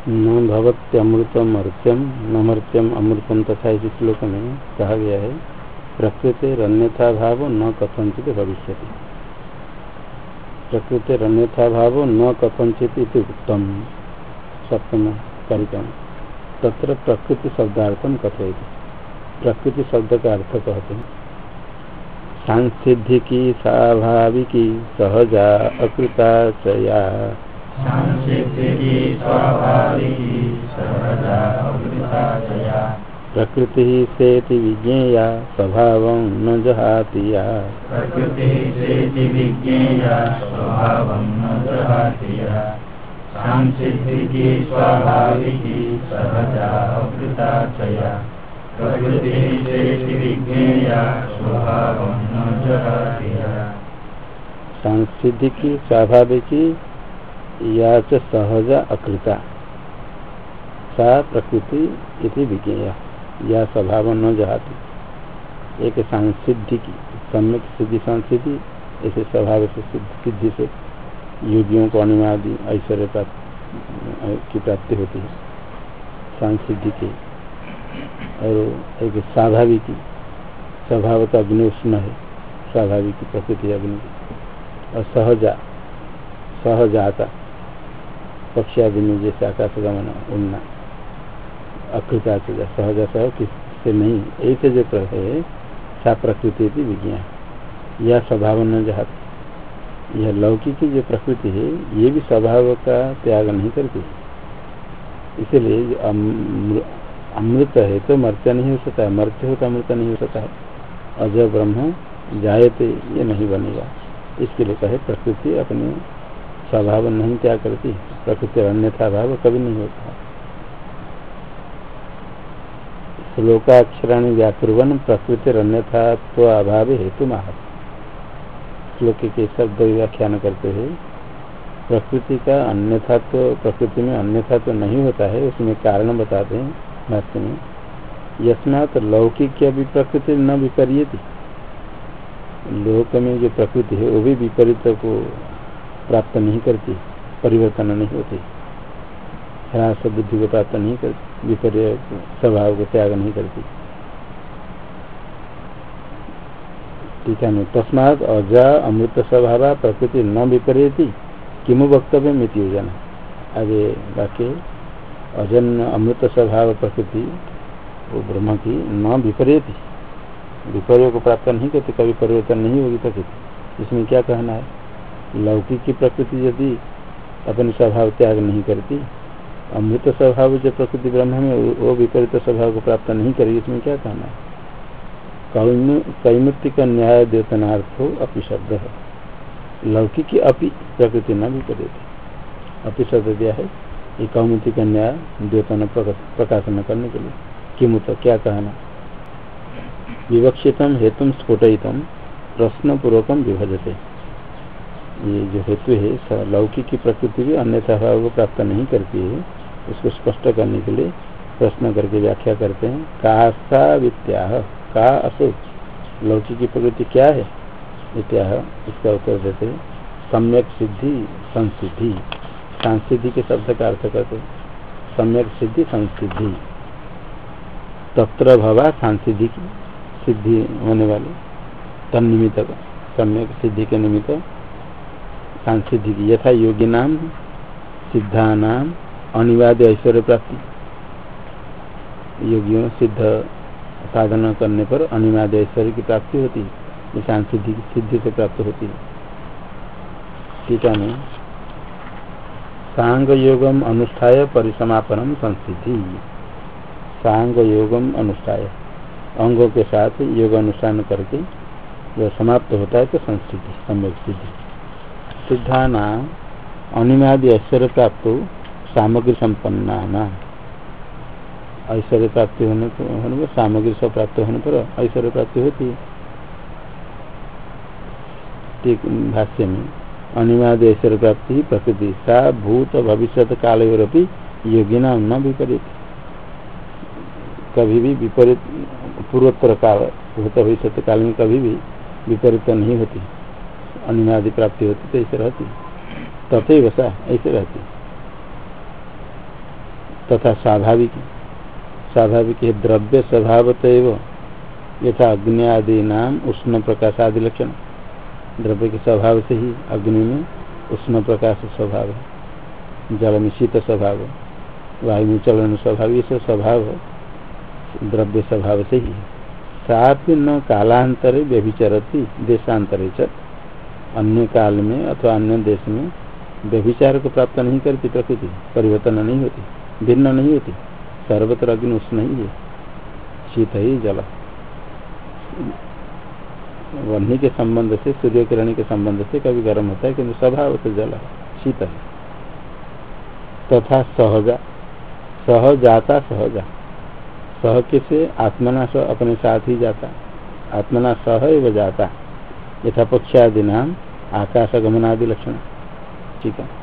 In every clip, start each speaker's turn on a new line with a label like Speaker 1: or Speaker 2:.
Speaker 1: न भवत्यमृतम अर्त्यम न मर्त्यम अमृतम तथा इस श्लोक में कहा गया है प्रकृतिरन्यथा भाव न कथंचित भविष्यति। प्रकृतिरन्यथा भाव न कथंचित इति उत्तम सप्तम कारिका तत्र प्रकृति शब्दार्थम कथयति। प्रकृति शब्द का अर्थ कहते हैं सांसिद्धिकी स्वाभाविकी सहजा अकृता चया प्रकृति सेति विज्ञेया स्वभावं न जहातिया।
Speaker 2: सांसिद्धिकी स्वाभाविकी सहजा अकृता चया प्रकृति सेति विज्ञेया स्वभावं न जहातिया।
Speaker 1: सांसिद्धिकी स्वाभाविकी या च सहजा अकृता सा प्रकृति इति विज्ञेया या स्वभाव न जहाती। एक सांसिद्धि की सम्यक सिद्धि संसिद्धि ऐसे स्वभाव से सिद्धि से योगियों को अनिमादि ऐश्वर्य की प्राप्ति होती है सांसिद्धि की। और एक स्वाभाविक स्वभाव का अग्नि उष्ण है स्वाभाविक प्रकृति अग्नि। और सहजा सहजाता पक्षी आदि में जैसे आकाश गमन उड़ना अकृता सहजा सह किससे नहीं ऐसे जो है सा प्रकृति की विज्ञान यह स्वभाव न जहाती। यह लौकिक की जो प्रकृति है ये भी स्वभाव का त्याग नहीं करती। इसलिए अमृत है तो मर्त्य नहीं हो सकता है, मर्त्य हो तो अमृत नहीं हो सकता है। अजय ब्रह्म जायते ये नहीं बनेगा। इसके लिए कहे प्रकृति अपने स्वभाव नहीं त्याग करती। प्रकृति अन्यथा भाव कभी नहीं होता। श्लोकाक्षराणि व्याकुर्वन् प्रकृतिरन्यथा तो अभाव हेतु माह। श्लोक के शब्द व्याख्यान करते हैं प्रकृति का अन्यथा तो प्रकृति में अन्यथा तो नहीं होता है। उसमें कारण बताते हैं भाष्य में यस्मात् लौकिक भी प्रकृति न विपर्यति। लोक में जो प्रकृति है वो भी विपरीत को प्राप्त नहीं करती, परिवर्तन नहीं होती, ह्रास बुद्धि को प्राप्त नहीं करती, विपर्य स्वभाव को त्याग नहीं करती। ठीक है। तस्मात् अजा अमृत स्वभाव प्रकृति न विपर्यति किमु वक्तव्य मिति योजना। आगे वाक्य अजन अमृत स्वभाव प्रकृति वो ब्रह्म की न विपर्यति विपर्य को प्राप्त नहीं करती, कभी परिवर्तन नहीं होगी प्रकृति। इसमें क्या कहना है लौकिक की प्रकृति यदि अपने स्वभाव त्याग नहीं करती अमृत स्वभाव जो प्रकृति ब्रह्म में वो विपरीत स्वभाव को प्राप्त नहीं करेगी। इसमें क्या कहना है कैमुक्तिक न्याय द्योतनार्थो अपि शब्द है। लौकिक की अपि प्रकृति न विपरीत अपि शब्द दिया है ये कौमुक्तिक न्याय द्योतन प्रकाशन करने के लिए। किमुत क्या कहना विवक्षितम हेतु स्फुटितम प्रश्न पूर्वकम विभजते। ये जो हेतु है लौकिक की प्रकृति भी अन्यथा भाव को प्राप्त नहीं करती है उसको स्पष्ट करने के लिए प्रश्न करके व्याख्या करते हैं। कासा वित्याह का असो लौकिक की प्रकृति क्या है इत्याह इसका उत्तर देते हैं सम्यक सिद्धि संसिद्धि। सांसिद्धि के शब्द का अर्थ करते सम्यक सिद्धि संसिद्धि। तत्र भवा सांसिद्धि की सिद्धि होने वाले तन्निमित्त सम्यक सिद्धि के निमित्त सांसिद्धि की। यथा योगी नाम सिद्धा नाम अनिवार्य ऐश्वर्य प्राप्ति। योगियों सिद्ध साधना करने पर अनिवार्य ऐश्वर्य की प्राप्ति होती है, सांसिद्धि की सिद्धि से प्राप्त होती है। टीका में सांग योगम अनुष्ठाय परिसमापनम संसिद्धि। सांग योगम अनुष्ठाय अंगों के साथ योग अनुष्ठान करके जब समाप्त होता है तो संसिद्धि सम्यक सिद्धि। सिद्धाना अनिमादि ऐश्वर्य प्राप्त सामग्री संपन्ना ऐश्वर्य प्राप्ति होने पर सामग्री सब प्राप्त होने पर ऐश्वर्य प्राप्ति होती है। ठीक भाष्य में अनिमादि ऐश्वर्य प्राप्ति प्रकृति सा भूत भविष्य कालोरपि योगिना न विपरीत। कभी भी विपरीत पूर्वोत्तर काल भूत भविष्य काल में कभी भी विपरीत नहीं होती। अनिमादि प्राप्ति होती तो ऐसे रहती तथैव सा ऐसे रहती। तथा स्वाभाविक स्वाभाविक है द्रव्य स्वभावत एवं यथा अग्नि आदि नाम उष्ण प्रकाश आदि लक्षण। द्रव्य के स्वभाव से ही अग्नि में उष्ण प्रकाश स्वभाव है, जल में शीत स्वभाव, वायु में चलन स्वभाव, ये सब स्वभाव द्रव्य स्वभाव से ही। सापि न कालांतरे व्यभिचरती देशांतरे च, अन्य काल में अथवा अन्य देश में व्यभिचार को प्राप्त नहीं करती प्रकृति, परिवर्तन नहीं होती, भिन्न नहीं होती। सर्वत्र अग्नि उष्ण ही है, शीत ही जल। वन्य के संबंध से, सूर्य किरण के संबंध से कभी गर्म होता है, किंतु स्वभाव से जल शीत है। तथा सहजा सहजाता सहजा, सह के से आत्मना सह अपने साथ ही जाता, आत्मना सह एवं जाता। यथा पक्षादि नाम आकाशगमनादि लक्षण। ठीक है,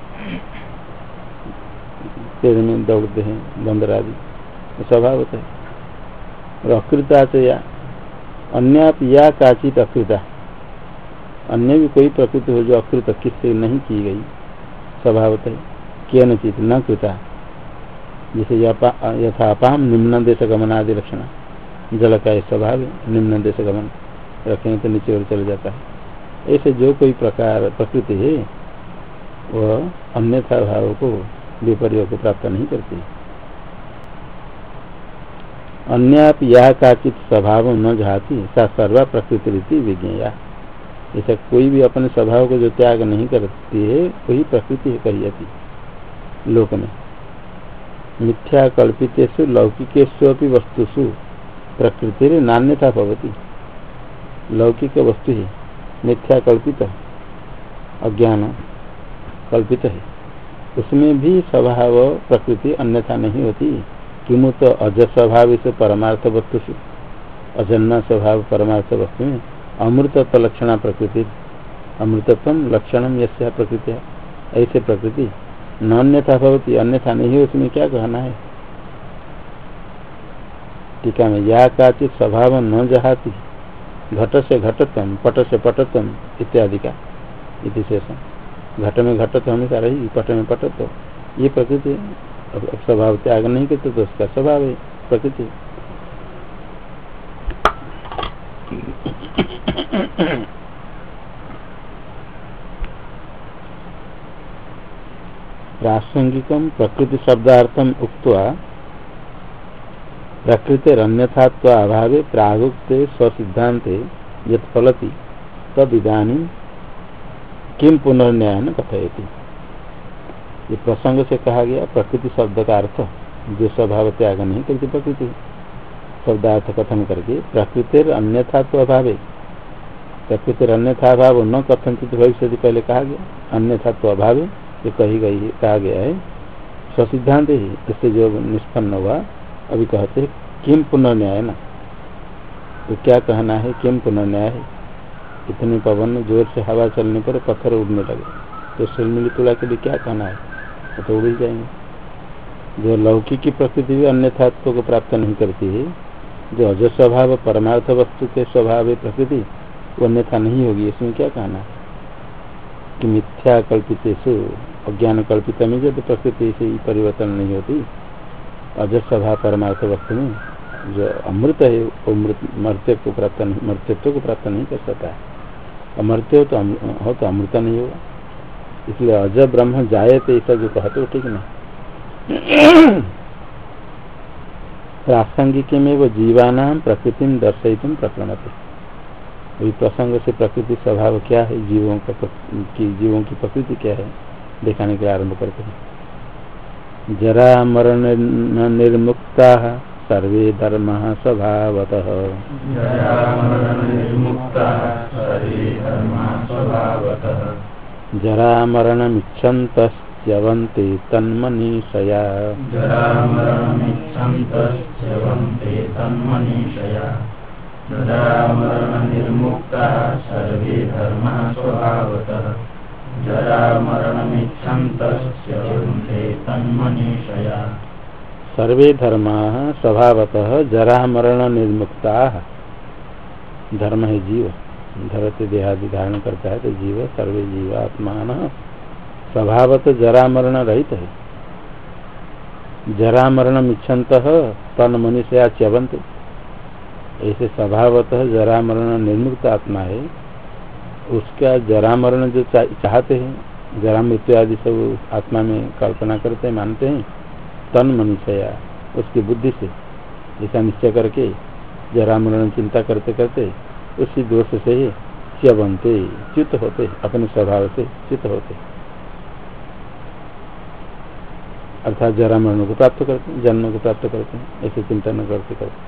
Speaker 1: पेड़ में दौड़ते हैं बंदर आदि, स्वभाव होता है। और अकृता से या अन्य या काचित अकृता, अन्य भी कोई प्रकृति हो जो अकृत किससे नहीं की गई, स्वभाव होता है। केनचित न कृता, जैसे यथा अपाम निम्न देश गमन आदि लक्षण। जल का स्वभाव निम्न देश गमन, रखेंगे तो नीचे और चले जाता है। ऐसे जो कोई प्रकार प्रकृति है वह अन्यथा भाव को विपर्य को प्राप्त नहीं करती। अन्याप यह काचित स्वभाव न जाती सा सर्वा प्रकृति रीति विज्ञेया। ऐसा कोई भी अपने स्वभाव को जो त्याग नहीं करती है वही प्रकृति कही जाती। लोक में मिथ्या कल्पितेषु लौकिकेषु अपि वस्तुषु प्रकृति नान्यथा भवति। लौकिक वस्तु ही मिथ्या कल्पित, अज्ञान कल्पित है, उसमें भी स्वभाव प्रकृति अन्यथा नहीं होती। किमु तो अज स्वभाव से परमार्थ वस्तुषु, अजन्मा स्वभाव परमार्थ वस्तु में अमृतत्व लक्षणा प्रकृति, अमृतत्व लक्षणम यस्या प्रकृति, ऐसे प्रकृति न अन्यथा भवती, अन्यथा नहीं है, उसमें क्या कहना है। टीका में या काचित स्वभाव न जहाती, घट से घटत्म पट से पटत्म इत्यादि का इति शेषम। घट में घटत्व हमेशा रही, पट में पटत्व, ये प्रकृति स्वभाव त्याग नहीं करते तो उसका स्वभाव है प्रकृति। प्रासंगिकम प्रकृति शब्दार्थम उक्त्वा प्रकृतिरन्यथात्व अभावे प्रागुक्ते स्वसिद्धान्ते यत् फलति तदिदानीं किम पुनर्न्यायन कथयति। ये प्रसंग से कहा गया प्रकृति शब्द का अर्थ जो स्वभाव त्याग नहीं करती प्रकृति, शब्दार्थ कथन करके प्रकृतिर अन्यथात्व अभावे, प्रकृतिर अन्यथा भाव न कथनचित भविष्य पहले कहा गया, अन्यथात्व अभावे जो कहा गया है स्वसिद्धांत ही, इससे जो निष्पन्न हुआ। अभी कहते हैं किम पुनर्न्याय ना, तो क्या कहना है किम पुनर्न्याय है। इतने पवन जोर से हवा चलने पर पत्थर उड़ने लगे तो सिलमिली तुला के लिए क्या कहना है, तो उड़ ही जाएंगे। जो लौकिक की प्रकृति भी अन्यथात्व को प्राप्त नहीं करती है, जो अज स्वभाव परमार्थ वस्तु के स्वभाव है प्रकृति, वो अन्यथा नहीं होगी। इसमें क्या कहना है कि मिथ्या कल्पितेषु, अज्ञान कल्पित में जब प्रकृति से परिवर्तन नहीं होती, अज स्वभाव परमार्थ वस्तु में जो अमृत है वो मर्त्यत्व को प्राप्त नहीं कर सकता है। अमर्त्य हो तो अमृत नहीं होगा, इसलिए अज ब्रह्म जायते ऐसा जो कहते हो ठीक नहीं। प्रासंगिक में वो जीवानाम प्रकृति दर्शयितुम प्रकरणते, वही प्रसंग से प्रकृति स्वभाव क्या है, जीवों की प्रकृति क्या है दिखाने के लिए आरंभ करते हैं। जरा मरण निर्मुक्ता सर्वे धर्मः स्वभावतः, जरा मरणमिच्छन्तस्यवन्ते तन्मनीषया,
Speaker 2: जरा मरण निर्मुक्ता सर्वे धर्मः स्वभावतः, जरा मरणमिच्छन्तस्यवन्ते तन्मनीषया।
Speaker 1: सर्वे धर्माः स्वभावतः जरा मरण निर्मुक्ता, धर्म है जीव, धरते देहादि धारण करता है तो जीव, सर्वे जीवात्मान स्वभावतः जरा मरण रहित है। जरा मरण इच्छन्त तन मनुष्या च्यवंत। ऐसे स्वभावतः जरा मरण निर्मुक्त आत्मा है, उसका जरा मरण जो चाहते हैं, जरा मृत्यु आदि सब आत्मा में कल्पना करते हैं, मानते हैं, तन मनुष्या उसकी बुद्धि से ऐसा निश्चय करके जरा मरण चिंता करते करते उसी दोष से ही च्यवंते च्युत होते, अपने स्वभाव से च्युत होते, अर्थात जरा मरण को प्राप्त करते हैं, जन्म को प्राप्त करते हैं, ऐसे चिंतन करते करते।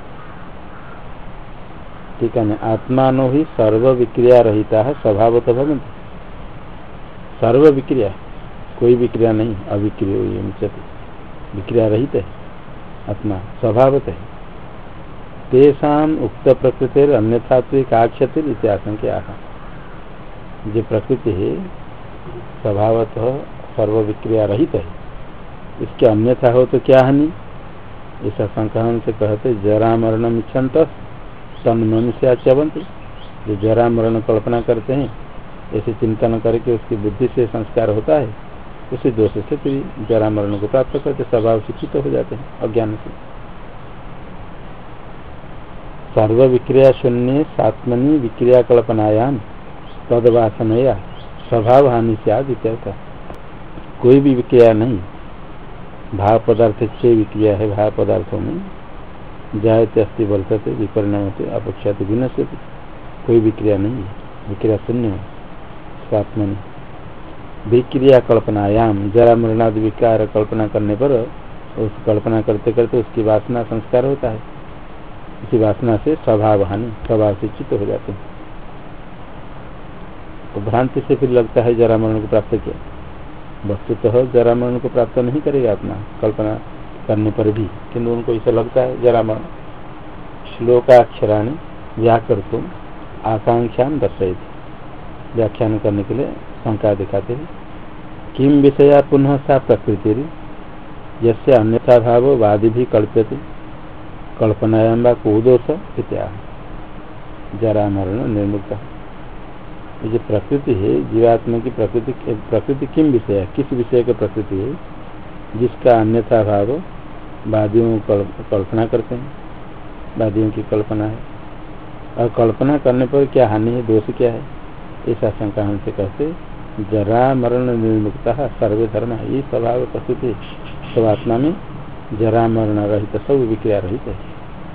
Speaker 1: ठीक है, आत्मानो ही सर्व विक्रिया रहिता है स्वभावतः भवन्ति। सर्व विक्रिया, कोई विक्रिया नहीं, अविक्रिय विक्रिया रहित है आत्मा स्वभावतः है। तेषाम उक्त प्रकृति अन्यथात्विक आक्षति इत्याशंक्या। जो प्रकृति है स्वभावतः सर्व विक्रिया रहित है, इसके अन्यथा हो तो क्या हानि, ऐसा संकहन से कहते जरा मरण इच्छन्त तन मनुष्या च्यवंति। जो जरा मरण कल्पना करते हैं, ऐसे चिंतन करके उसकी बुद्धि से संस्कार होता है, उसी दोष से फिर जरा मरण को प्राप्त करते, स्वभाव शिक्षित हो जाते हैं अज्ञान से। सर्व विक्रिया शून्य सात्मनि विक्रिया कल्पनायाम तदवासनया स्वभाव हानि से आदित्य। कोई भी विक्रिया नहीं, भाव पदार्थ से विक्रिया है, भाव पदार्थों में जायते अस्ति वर्तते विपरिणामते अपक्षाते विनश्यते, कोई विक्रिया नहीं है, विक्रिया शून्य है। स्वात्मनि विक्रिया कल्पनायाम जरा मरणादि विकार कल्पना करने पर उस कल्पना करते करते उसकी वासना संस्कार होता है, इसी वासना से स्वभाव हानि, स्वभाव से चित्त हो जाते हैं। तो भ्रांति से फिर लगता है जरा मरण को प्राप्त किया, वस्तुतः जरा मरण को प्राप्त नहीं करेगा आत्मा कल्पना करने पर भी, किंतु उनको ऐसा लगता है जरा मरण। श्लोकाक्षराणि व्याकर्तुम आकांक्षा दर्शयति, व्याख्यान करने के लिए शंका दिखाते हैं। किम विषया पुनः सा प्रकृति यस्य अन्यथा भाव वादि भी कल्प्यते कल्पनायां वा को दोष इत्याह। जरा मरण निर्मुक्त, ये जो प्रकृति है जीवात्मा की प्रकृति किम विषय है, किस विषय की प्रकृति है जिसका अन्यथा भाव वादियों कल्पना करते हैं, वादियों की कल्पना है, और कल्पना करने पर क्या हानि है, दोष क्या है, ऐसा शंका हमसे कहते। जरा मरण निर्मुक्ता सर्वे धर्म, ये स्वभाव प्रकृति सब आत्मा में जरा मरण रहित, सब विक्रिया रहित है।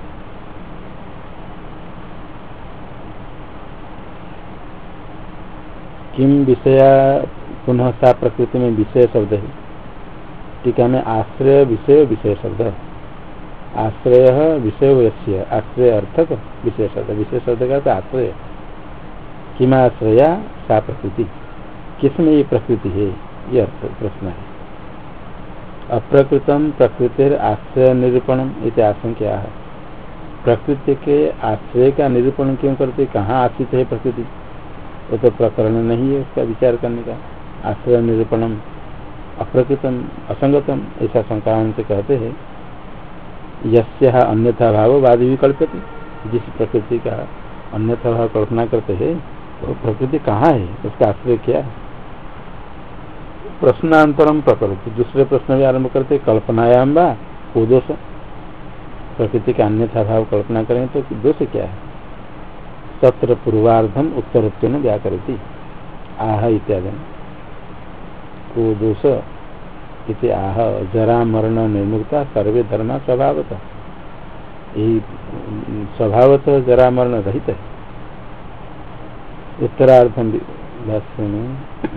Speaker 1: किम विषया पुनः सा प्रकृति में विषय शब्द है, टीका में आश्रय विषय विषय शब्द, आश्रय विषय यस्य, आश्रय अर्थक विषय शब्द, विषय शब्द का तो आश्रय। किम आश्रया सा प्रकृति, किसमें ये प्रकृति है, ये अर्थ प्रश्न है। अप्रकृतम प्रकृतिर आश्रय निरूपणम इति आशंका है। प्रकृति के आश्रय का निरूपण क्यों करते, कहाँ आश्रित है प्रकृति, वो तो प्रकरण नहीं है उसका विचार करने का। आश्रय निरूपणम अप्रकृतम असंगतम, ऐसा शंका से कहते हैं। यस्या अन्यथा भाव वादी विकल्पते, जिस प्रकृति का अन्यथा भाव कल्पना करते हैं वो प्रकृति कहाँ है, उसका आश्रय क्या है। प्रश्नांतरम प्रकृति, दूसरे प्रश्न भी आरंभ करते, कल्पनायाम वा को दोष, प्रकृति का अन्यथा भाव कल्पना करें तो दोष क्या है। तत्र पूर्वार्धम उत्तरोत्तर व्याकरती आह इत्यादि को दोष इति आह। जरा मरण निर्मुक्ता सर्वे धर्मा स्वभावतः, यही स्वभावतः जरा मरण रहित है। उत्तरार्धम भाष्य में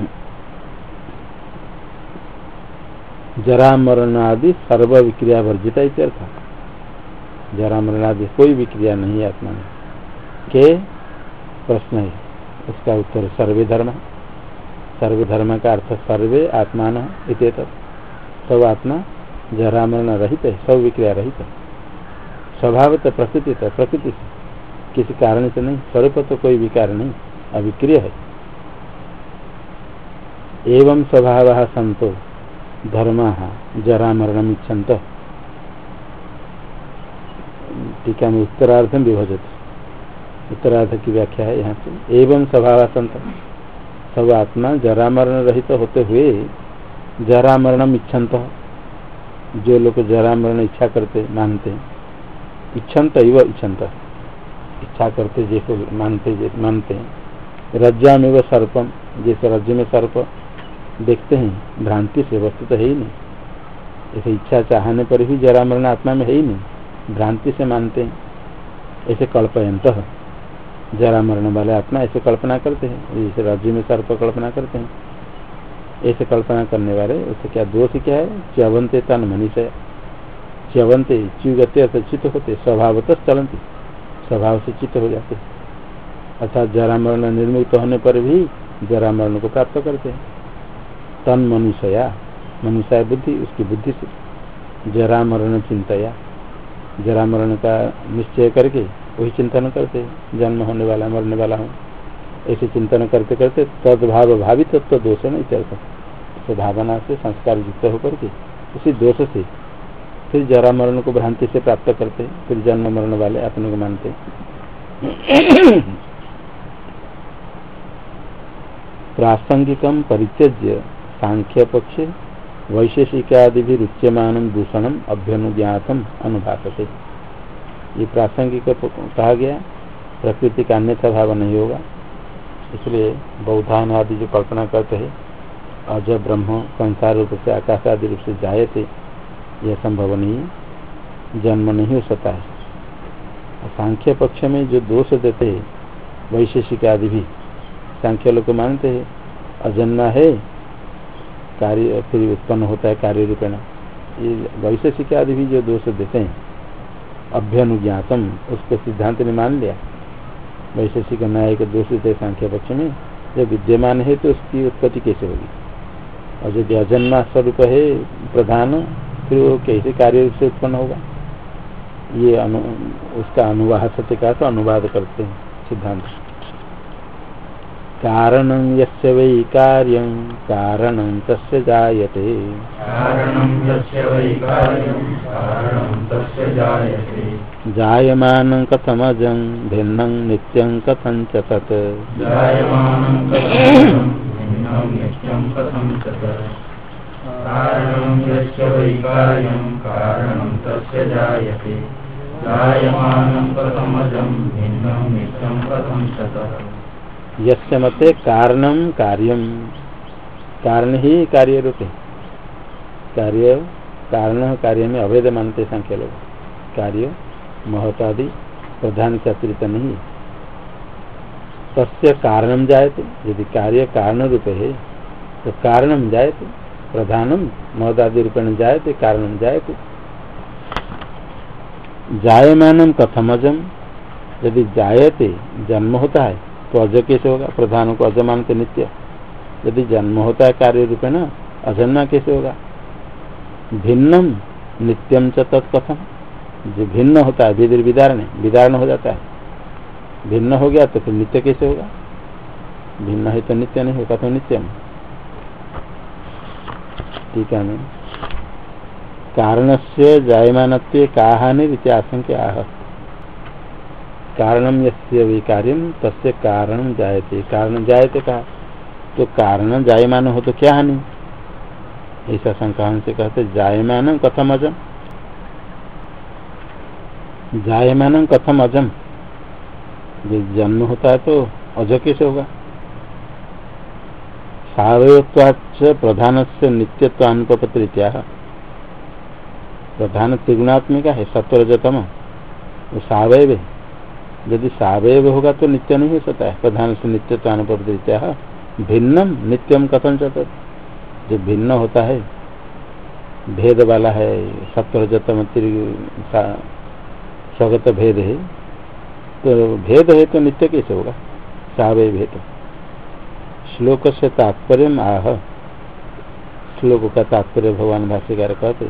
Speaker 1: जरा मरणादि सर्व विक्रिया वर्जिता इत्यर्थ, जरा मरणादि कोई विक्रिया नहीं है आत्मा में। के प्रश्न है, उसका उत्तर सर्वे धर्म, सर्वे धर्म का अर्थ सर्वे आत्मान इत्येतत्, सब आत्मा जरा मरण रहित है, सब विक्रिया रहित है। स्वभावतः प्रकृति, प्रकृति से, किसी कारण से नहीं, स्वरूप तो कोई विकार नहीं, अविक्रिय है। एवं स्वभाव संतो धर्मा जरा मरणम इच्छन्त, टीका में उत्तरार्धम विभजत, उत्तरार्ध की व्याख्या है यहाँ से। एवं स्वभाव संत, सब आत्मा जरा मरण रहित होते हुए जरा मरणम इच्छन्त, जो लोग जरा मरण इच्छा करते मानते, इच्छन्त इव इच्छन्त, इच्छा करते जैसे मानते हैं। रज्जा में व सर्पम, जैसे रज्जु में सर्प देखते हैं भ्रांति से, वस्तु तो है ही नहीं। ऐसे इच्छा चाहने पर भी जरा मरण आत्मा में है ही नहीं, भ्रांति से मानते हैं। ऐसे कल्पयंत, जरा मरण वाले आत्मा ऐसे कल्पना करते हैं, जैसे रज्जु में सर्प कल्पना करते हैं। ऐसे कल्पना करने वाले उससे क्या दोष क्या है? च्यवंते तन मनीषय, च्यवंते च्युगते अर्थात चित्त होते, स्वभावतः चलंती, स्वभाव से चित्त हो जाते, अर्थात जरा मरण निर्मुक्त होने पर भी जरा मरण को प्राप्त करते हैं। तन मनुष्या, मनुष्य बुद्धि, उसकी बुद्धि से जरा मरण चिंतया, जरा मरण का निश्चय करके वही चिंतन करते, जन्म होने वाला मरने वाला हूँ, ऐसे चिंतन करते करते तद्भाव भावी तत्व दोष नहीं चलता, तो भावना से संस्कार युक्त होकर के उसी दोष से फिर जरा मरण को भ्रांति से प्राप्त करते, फिर जन्म मरण वाले अपने को मानते। प्रासंगिकम परित्यज्य सांख्य पक्षे वैशेषिकादि भी रुच्यमान दूषणम अभ्यनुज्ञातम अनुभासते। ये प्रासंगिक कहा गया, प्रकृति का अन्यथा भाव नहीं होगा, इसलिए बौद्धान आदि जो कल्पना करते हैं अज ब्रह्म संसार रूप से आकाश आदि रूप से जाए थे, यह संभव नहीं है, जन्म नहीं हो सकता है। सांख्य पक्ष में जो दोष देते हैं वैशेषिक आदि भी, सांख्य लोग मानते हैं अजन्मा है, कार्य फिर उत्पन्न होता है कार्य रूपेण, ये वैशेषिक आदि भी जो दोष देते हैं अभ्यनुज्ञातम, उसको सिद्धांत ने मान लिया। वैशेषिक न्याय के दोष देते सांख्य पक्ष में, जब विद्यमान है तो उसकी उत्पत्ति कैसे होगी, और यदि अजन्मा स्वरूप है प्रधान, फिर वो कैसे कार्य रूप से उत्पन्न होगा, ये उसका अनुवाद सत्य का तो अनुवाद करते हैं सिद्धांत। कारणं यस्य वै कार्यं कारणं तस्य जायते,
Speaker 2: कारणं यस्य वै कार्यं कारणं तस्य जायते,
Speaker 1: जायमानं कथमजं भिन्नं नित्यं कथं च तत्,
Speaker 2: जायमानं कथमजं भिन्नं नित्यं कथं च तत्, कारणं यस्य वै कार्यं कारणं तस्य जायते, जायमानं कथमजं भिन्नं नित्यं कथं च तत्।
Speaker 1: यस्य मते कारणम कार्यम, कारण ही कार्य रूप है, कार्य कारण कार्य में अभेद मानते संख्या लोग, कार्य महत आदि प्रधान से अतिरिक्त नहीं। तस्य कारणम जायते, यदि कार्य कारण रूप है तो कारणम जायते, प्रधानम महत आदि रूपेण जायते, कारणम जायते। जायमानम कथमजम, यदि जायते जन्म होता है तो अज कैसे होगा, प्रधान को अज मानते नित्य, यदि जन्म होता है कार्य रूपे न अजन्मा कैसे होगा। भिन्नम नित्यम च तत्कथम, जो भिन्न होता है विदिर विदारण हो जाता है, भिन्न हो गया तो फिर नित्य कैसे होगा, भिन्न है तो नित्य नहीं होगा, तो नित्यम। ठीक है ना, कारण से जायमानत्वे का हानि आशंका आह, कारणम यस्य वै कार्यम तस्य कारणम जायते, कारण जायते कहा तो कारण जायमान हो तो क्या हानि, ऐसा शंका से कहते। जायमान कथम अजम, जायमान कथम अजम, जो जन्म होता है तो अज कैसे होगा। सावयत्वाच्च प्रधान से नित्यत्व अनुपपत्रित्या, प्रधान त्रिगुणात्मिका है सत्वरजतम, वो सावयव है, यदि सावयव होगा तो नित्य नहीं हो सकता है, प्रधान से नित्यत्व अनुपपत्रित्या भिन्नम नित्यम कथन चतुर्थ, जो भिन्न होता है भेद वाला है, सत्वरजतम स्वगत भेद है, तो भेद है तो नित्य कैसे होगा, सावय भेद। श्लोक से तात्पर्य आह, श्लोक का तात्पर्य भगवान भाष्यकार कहते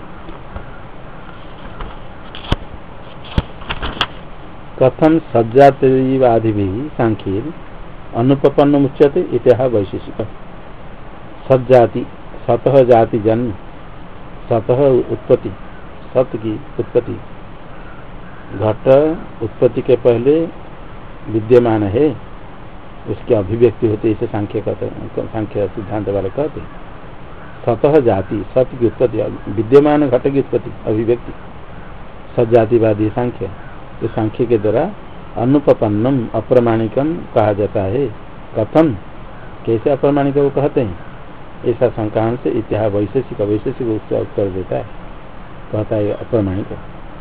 Speaker 1: कथम सज्जातिवादि सांख्य अनुपपन्न मुच्यते इतिहा वैशेषिक। सज्जाति सतः जाति जन्म, सतः उत्पत्ति, सत की उत्पत्ति, घट उत्पत्ति के पहले विद्यमान है, उसकी अभिव्यक्ति होती है, इसे सांख्य कहते, सांख्य सिद्धांत वाले कहते। सतः जाति, सत की उत्पत्ति, विद्यमान घट की उत्पत्ति, अभिव्यक्ति, सजातिवादी सांख्य, तो सांख्य के द्वारा अनुपपन्नम अप्रमाणिकम कहा जाता है। कथम, कैसे अप्रमाणिक वो कहते हैं, ऐसा शंका से इतिहास वैशेषिक उसका उत्तर देता है, कहता है अप्रमाणिक।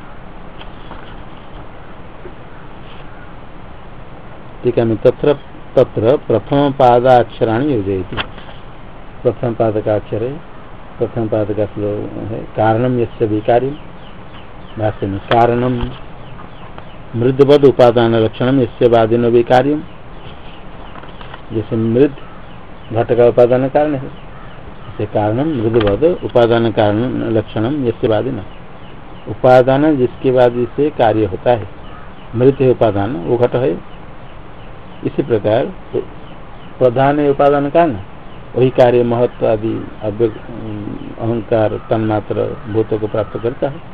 Speaker 1: ठीक है, तत्र तत्र प्रथम पादाक्षराणि योजयति, प्रथम पाद का अक्षर है, प्रथम पाद का श्लोक है कारणम यस्य विकार्यम, भाष्य में कारणम मृदवद उपादान लक्षणम यस्य वादिनो विकार्यम, जैसे मृद घट का उपादान कारण है, जैसे कारणम मृदवद उपादान कारण लक्षणम यस्य वादिना, उपादान जिसके वादी से कार्य होता है, मृत है उपादान, वो घट है। इसी प्रकार प्रधान है उपादान कारण, वही कार्य महत्व आदि अहंकार तन्मात्र भूतों को प्राप्त करता है।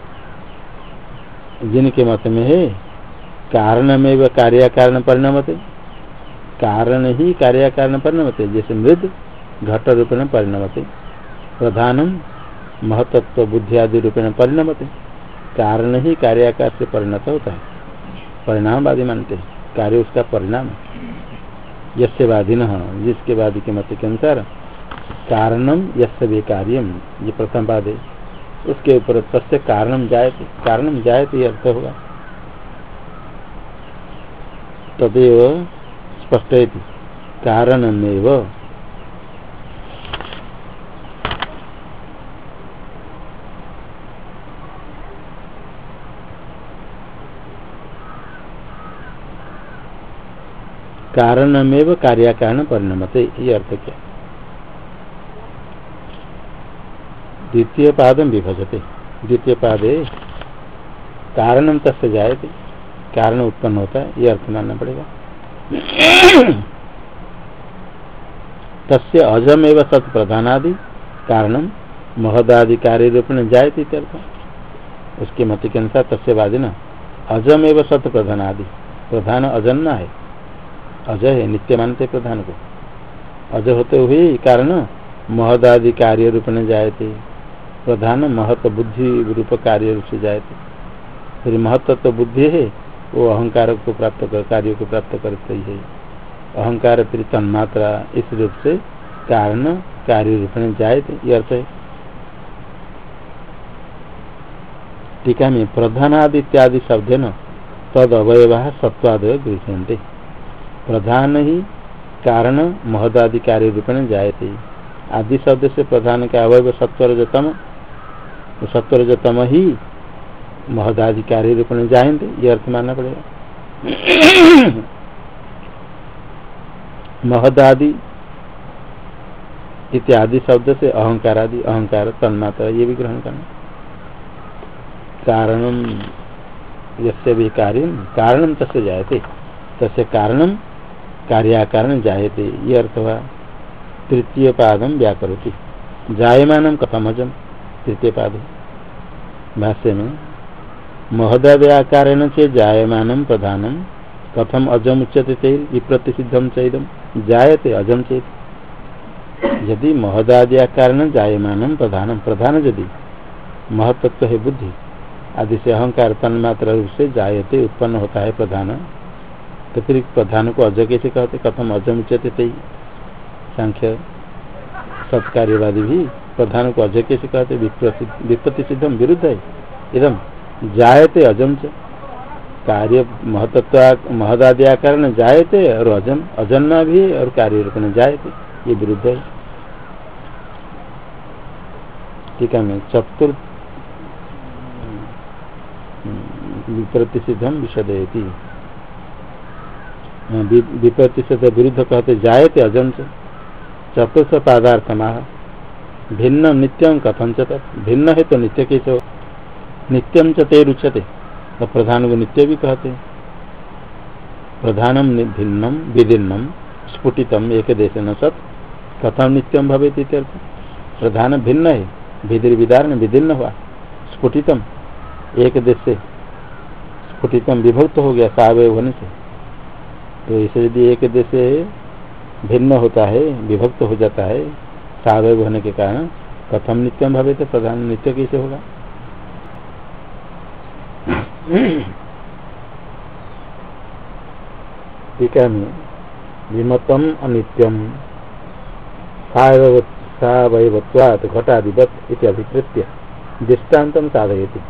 Speaker 1: जिनके मत में है कारण में कार्य कारण परिणमते, कारण ही कार्य कारण परिणमते, जैसे मृद घट रूपेण परिणमते, प्रधानम महतत्व बुद्धि आदि रूपेण परिणमते, कारण ही कार्याकार से परिणत होता है, परिणामवादी मानते हैं, कार्य उसका परिणाम। यस्य वादिन, जिसके वादी के मत के अनुसार कारणम यस्य विकार्यम, ये प्रथम पाद है, उसके ऊपर तस्य कारणम जायते, कारणम जायते अर्थ होगा। तदेव स्पष्टयति कारणमेव, कारणमेव कार्याकारण परिणमते, ये अर्थ क्या। द्वितीय पादम विभजते, द्वितीय पादे कारणम तस्य जायते, कारण उत्पन्न होता है, ये अर्थ मानना पड़ेगा। तस्य अजमेव सत प्रधानादि कारणम महदादि कार्य रूपेण जायते इत्यर्थ। उसके मत के अनुसार तस्य वादिना अजमेव सत प्रधानादि, प्रधान अजन्मा है, अजय है, नित्य मानते प्रधान को, अजय होते हुए कारण महदादि कार्य रूपेण जायते, प्रधान महत्व बुद्धि रूप कार्य रूप से जायते। फिर महत्व तो बुद्धि है, वो अहंकार को प्राप्त कर कार्य को प्राप्त करते ही है, अहंकार फिर तन्मात्रा, इस रूप से कारण कार्य रूपेण जायते, ये अर्थ है। टीका में प्रधानादि इत्यादि शब्द न तद अवयवा सत्वादय गृह्यन्ते, प्रधान ही कारण महदादि कार्य रूपेण जायते, आदि शब्द से प्रधान का अवयव सत्वरजतम, सत्वरजतम ही महदादि कार्य रूपेण जायते, ये अर्थ मानना पड़ेगा। महदादि इत्यादि शब्द से अहंकार आदि, अहंकार तन्मात्रा, ये भी ग्रहण करना। कारणम यस्य भी कार्यम कारणम तस्य जायते, तस्य कारणम कार्याकारण जायते, ये अर्थ हुआ। तृतीय पादम व्याकरोति, जायमानम कथमजम, तृतीय पाद भाष्य में महदाद्याकारेण चे जायमानम प्रधानम कथम अजम उच्यते तैर विप्रतिसिद्धम चैदम, जायते अजम चेत, यदि महदाद्याकारेण जायमानम प्रधानम, प्रधान यदि महत्त्व है बुद्धि आदि से अहंकार तन्मात्र रूप से जायते उत्पन्न होता है प्रधान, तो फिर प्रधान को अज कैसे कहते, कथम अजम उच्यते तैर। सांख्य सत्कार्यवादी भी प्रधान को अज कैसे कहते, विपत्ति सिद्धम विरुद्ध है, इदम जायते अजम च, कार्य महतत्व महदाद्या कारण जायते और अजम, अजन्मा भी है और कार्य रूपेण जायते, ये विरुद्ध है। ठीक है, मैं चतुर्थ विप्रतिसिद्धम विशदयति, विप्रतिसिद्ध विरुद्ध कहते जायते अजम च। चतुर्थ पादार्थमाह भिन्न नित्यम कथम च, भिन्न है तो नित्य कैसे हो, नित्यम च ते रुच्यते, तो प्रधान को नित्य भी कहते हैं। प्रधानम भिन्नम विदिन्नम स्फुटितम एक देश न सत कथम नित्यम भवेत इत्यर्थ। प्रधान भिन्न है, विदिर विदारण विदिन्न हुआ, स्फुटितम एक देश से, स्फुटितम विभक्त हो गया सावय होने से, तो इसे यदि एक देश से भिन्न होता है, विभक्त हो जाता है सावय होने के कारण, कथम नित्यम भावे तो प्रधान नित्य कैसे होगा? टीका में विमतम अनित्यम सावयवत्वात् घटादिवत् इति अभिप्रेत्य दृष्टान्तम साधयति।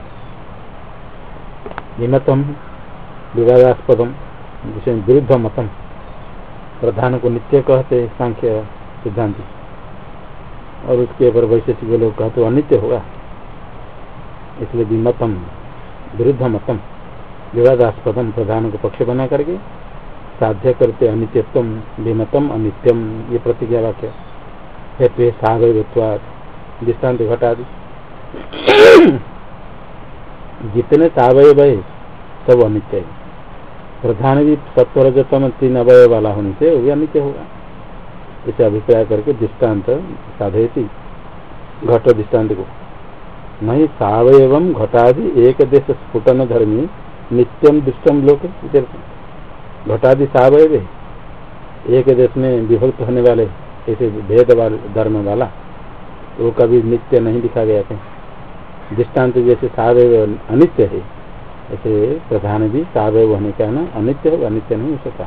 Speaker 1: विमतम विवादास्पदम जिसे विरुद्ध मतम, प्रधान को नित्य कहते सांख्य सिद्धांति, और उसके ऊपर वैशेषिक लोग कहते अनित्य होगा, इसलिए विमतम विरुद्ध मतम विवादास्पदम प्रधान को पक्ष बना करके साध्य करते अनित्यत्वम विमतम अनित्यम, ये प्रतिज्ञा वाक्य हेतु सावयवत्वात् दृष्टान्त घटादि। जितने सावयव है सब अनित्य है। प्रधान भी सत्वरजतम 3 अवयव वाला होने से वो भी अनित्य होगा, इसे अभिप्राय करके दृष्टान्त साधयति घट दृष्टान्त को। नहीं सावयवम घटादि एक देश स्फुटन धर्मी नित्यम दुष्टम लोक, घटादि सावयव एक देश में विभक्त होने वाले ऐसे भेद धर्म वाला, वो कभी नित्य नहीं दिखा गया था। दृष्टान्त जैसे सावयव अनित्य है, ऐसे प्रधान भी सावयव होने का ना अनित्य हो, अनित्य नहीं हो सकता।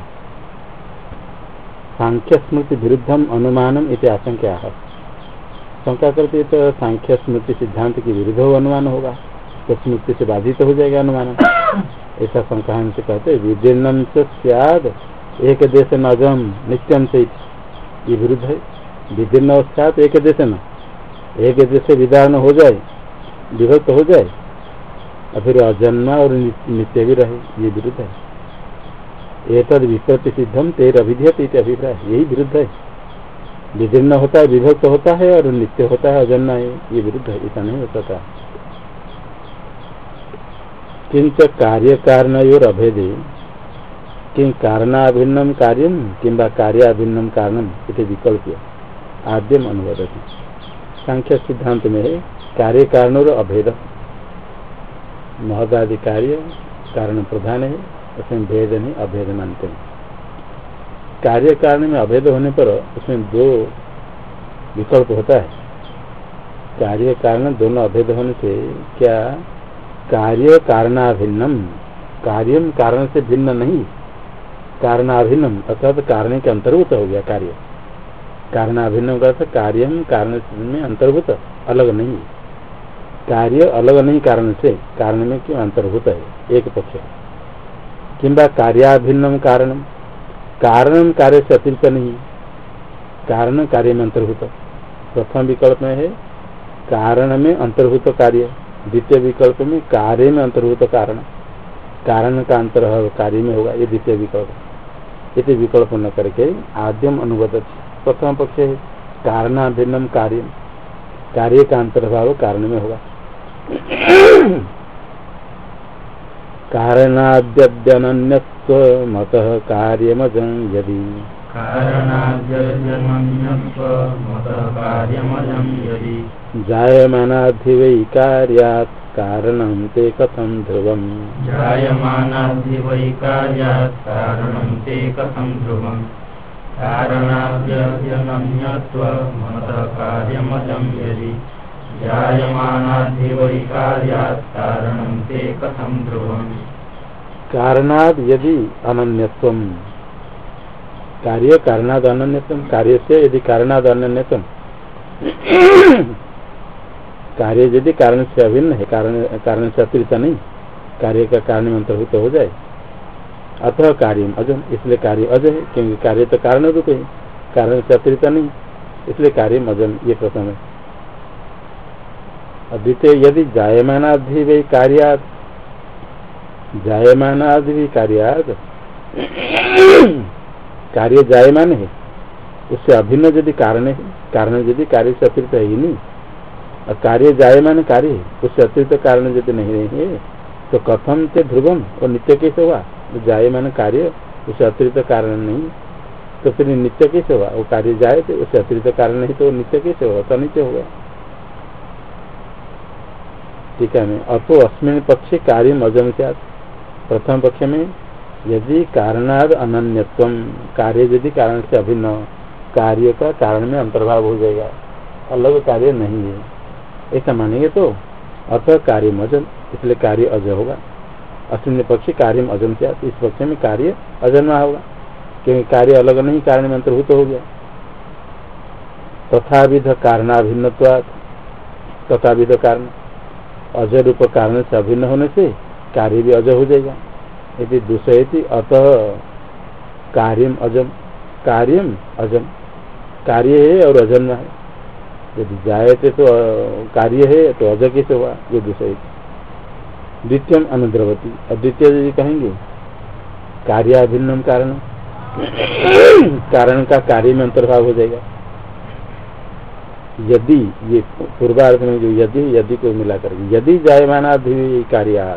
Speaker 1: सांख्य स्मृति विरुद्धम अनुमानम इति आशंका है। शंका करते तो सांख्य स्मृति सिद्धांत के विरुद्ध अनुमान होगा, तो स्मृति से बाधित हो जाएगा अनुमान। ऐसा शंका से कहते विदीर्णम से स्याद एक देश नजम नित्यम से, ये विरुद्ध है। विदीर्ण स्याद एक देश न, एक देश से विदारण हो जाए, विभक्त हो जाए, और फिर अजन्मा और नित्य भी रहे, ये विरुद्ध है। एतद विपत्ति सिद्धम तेर अभिधीयते इति अभिप्राय, यही विरुद्ध है। विदीर्ण होता है, विभक्त होता है, और नित्य होता है, अजन्मा है, ये विरुद्ध है, ऐसा नहीं हो सकता। किंच कार्य कारणयोर अभेदे किं कारणाभिन्नम कार्यम किंबा कार्याभिन्नम कारणम इति विकल्प्य आद्यम अनुवदति। सांख्य सिद्धांत में है कार्य कारण और अभेद, महदादि कार्य कारण प्रधान है, उसमें भेद नहीं, अभेद मानते हैं। कार्य कारण में अभेद होने पर उसमें 2 विकल्प होता है। कार्य कारण दोनों अभेद होने से क्या कार्य कारणाभिन्नम, कार्यम कारण से भिन्न नहीं, कारणाभिन्नम अर्थात कारण के अंतर्भूत हो गया कार्य। कारणाभिन्नम का अर्थ कार्यम कारण में अंतर्भूत, अलग नहीं। कार्य अलग नहीं कारण से, कारण में क्यों अंतर्भूत है, एक पक्ष। किंबा कार्याभिन्नम कारणम, कारण कार्य से अतिरिक्त नहीं, कारण कार्य में अंतर्भूत। प्रथम विकल्प में है कारण में अंतर्भूत कार्य, द्वितीय विकल्प में कार्य में अंतर्भूत कारण, कारण का अंतर कार्य में होगा, ये द्वितीय विकल्प। इसे विकल्प न करके आद्यम अनुवदति, प्रथम पक्ष है कारणाभिन्नम कार्य, कार्य का अंतर्भाव कारण में होगा। कारणाद्यनन्यत्व मतः कार्यमजं यदि जायमानाद्धि वै कार्यात् कारणं ते कथं ध्रुवम्।
Speaker 2: जायमानाद्धि वै कार्यात् कारणं ते कथं ध्रुवम्। कारणाद्यनन्यत्वं मतः कार्यमजं यदि जायमानाद्धि वै कार्यात् कारणं ते कथं ध्रुवम्।
Speaker 1: कारणाद् यदि अनन्यत्वं, कार्य कारणाद् अनन्यत्वं, कार्य से यदि कारणाद् अनन्यत्वं, कार्य यदि कारण से अभिन्न है, कारण से अतिरिक्त नहीं, कार्य का कारण में अंतर्भूत हो जाए, अतः कार्य अजम, इसलिए कार्य अज है, क्योंकि कार्य तो कारण रूप है, कारण से अतिरिक्त नहीं, इसलिए कार्य अजम, ये प्रथम है। द्वितीय यदि जायमानाद्धि वै कार्यात्, जायमानाद्धि कार्यात्, कार्य जायमान है, उससे अभिन्न यदि कारण है, कारण यदि कार्य से अतिरिक्त है ही नहीं, और कार्य जायमान कार्य है, उससे अतिरिक्त कारण यदि नहीं है, तो कथम से ध्रुवम, और नित्य कैसे हुआ? जायमान कार्य उससे अतिरिक्त कारण नहीं, तो फिर नित्य कैसे हुआ? वो कार्य जाए थे, उससे अतिरिक्त कारण नहीं, तो नित्य कैसे हुआ? तो नित्य होगा। ठीक है, अतो अस्मिन् पक्षे कार्य अजम स्यात्, प्रथम पक्ष में यदि कारणाद अनन्यत्वम, कार्य यदि कारण से अभिन्न, कार्य का कारण में अंतर्भाव हो जाएगा, अलग कार्य नहीं है, ऐसा मानेंगे तो अतः कार्यम अजम, इसलिए कार्य अज होगा। अश्विन पक्ष कार्यम अजम से इस पक्ष में कार्य अजन्मा होगा, क्योंकि कार्य अलग नहीं, कारण में अंतर्भूत हो गया। तथाविध कारणाभिन्नत्वात्, तथाविध कारण अज रूप कारण से अभिन्न होने से कार्य भी अज हो जाएगा। यदि दूसरे अतः कार्यम अजम, कार्यम अजम, कार्य है और अजन्मा है। यदि जायते तो कार्य है तो अज कैसे हुआ, ये दूसरे। द्वितीयम अनुद्रवती, अद्वितीय यदि कहेंगे कार्याभिन्नम कारण, कारण का कार्य में अंतर्भाव हो जाएगा। यदि, ये पूर्वार्ध में जो यदि को मिला करके, यदि जायमानाधि कार्यात्,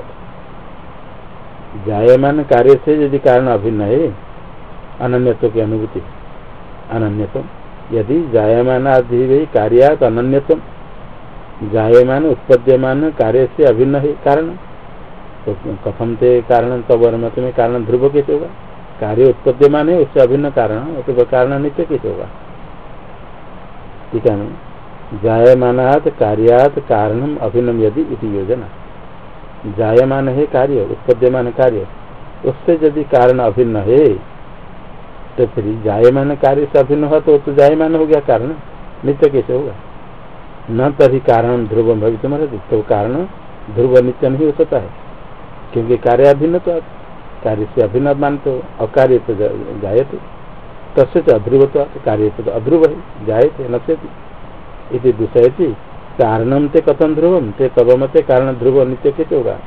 Speaker 1: जायमान कार्य से यदि कारण अभिन्न है, अनन्यत्व की अनुभूति, अनन्यत्व। यदि जायमानाधि कार्यात् अनन्यत्व, जायमान उत्पद्यमान कार्य से अभिन्न है कारण, तो कथम ते कारण तब मत में कारण ध्रुव कैसे होगा? कार्य उत्पद्यमान है, उससे अभिन्न कारण, तो कारण नित्य कैसे होगा? ठीक है, जायमानात् कार्यात् कारणम अभिन्नम यदि इति योजना। जायमान है कार्य, उत्पद्यमान कार्य, उससे यदि कारण अभिन्न है तो फिर जायमान कार्य से अभिन्न हुआ तो जायमान हो गया कारण, नित्य कैसे होगा? न तभी कारण ध्रुव भवितुमर्हति, तो कारण ध्रुव नित्य नहीं हो सकता है, क्योंकि कार्य अभिन्न, तो कार्य से अभिन्न मानते, अकार्य तो जायते, तस्य च अध्रुवत्वात्, कार्य तो अध्रुव है, जायते नश्यति इति दूसरे। कारणम ते कथम ध्रुवम ते तब मते कारण ध्रुव नित्य कैसे होगा?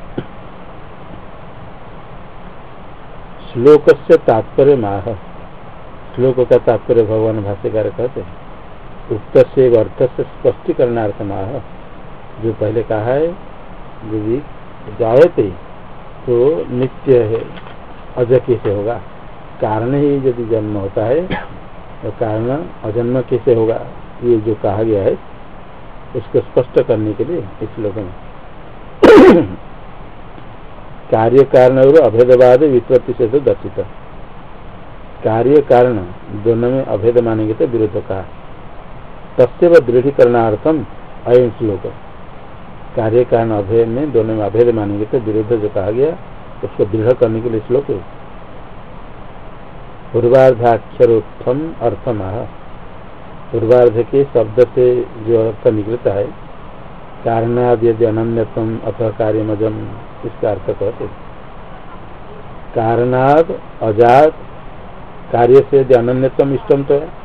Speaker 1: श्लोक से तात्पर्य माह, श्लोक का तात्पर्य भगवान भाष्यकार कहते हैं, उक्त से अर्थ से स्पष्टीकरणार्थ माह, जो पहले कहा है यदि जायते तो नित्य है, अज कैसे होगा? कारण ही यदि जन्म होता है तो कारण अजन्म कैसे होगा? ये जो कहा गया है उसको स्पष्ट करने के लिए इस श्लोक में कार्य कारण और अभेदवाद विपत्ति से तो दर्शित, कार्य कारण दोनों में अभेद मानेंगे तो विरुद्ध कहा। तस्व दृढ़ीकरणार्थम अयम श्लोक, कार्य कारण अभेद में दोनों में अभेद मानेंगे तो विरुद्ध जो कहा गया उसको दृढ़ करने के लिए श्लोक है। पूर्वार्धाक्षरोत्थम अर्थमाह, पूर्वार्ध के शब्द से जो अर्थ निकलता है, कारणाद यदि अनन्यतम अथवा कार्यमजम, इसका अर्थ कहते। कारणाद अजात, कार्य से यदि अनन्यतम इष्टम तो है,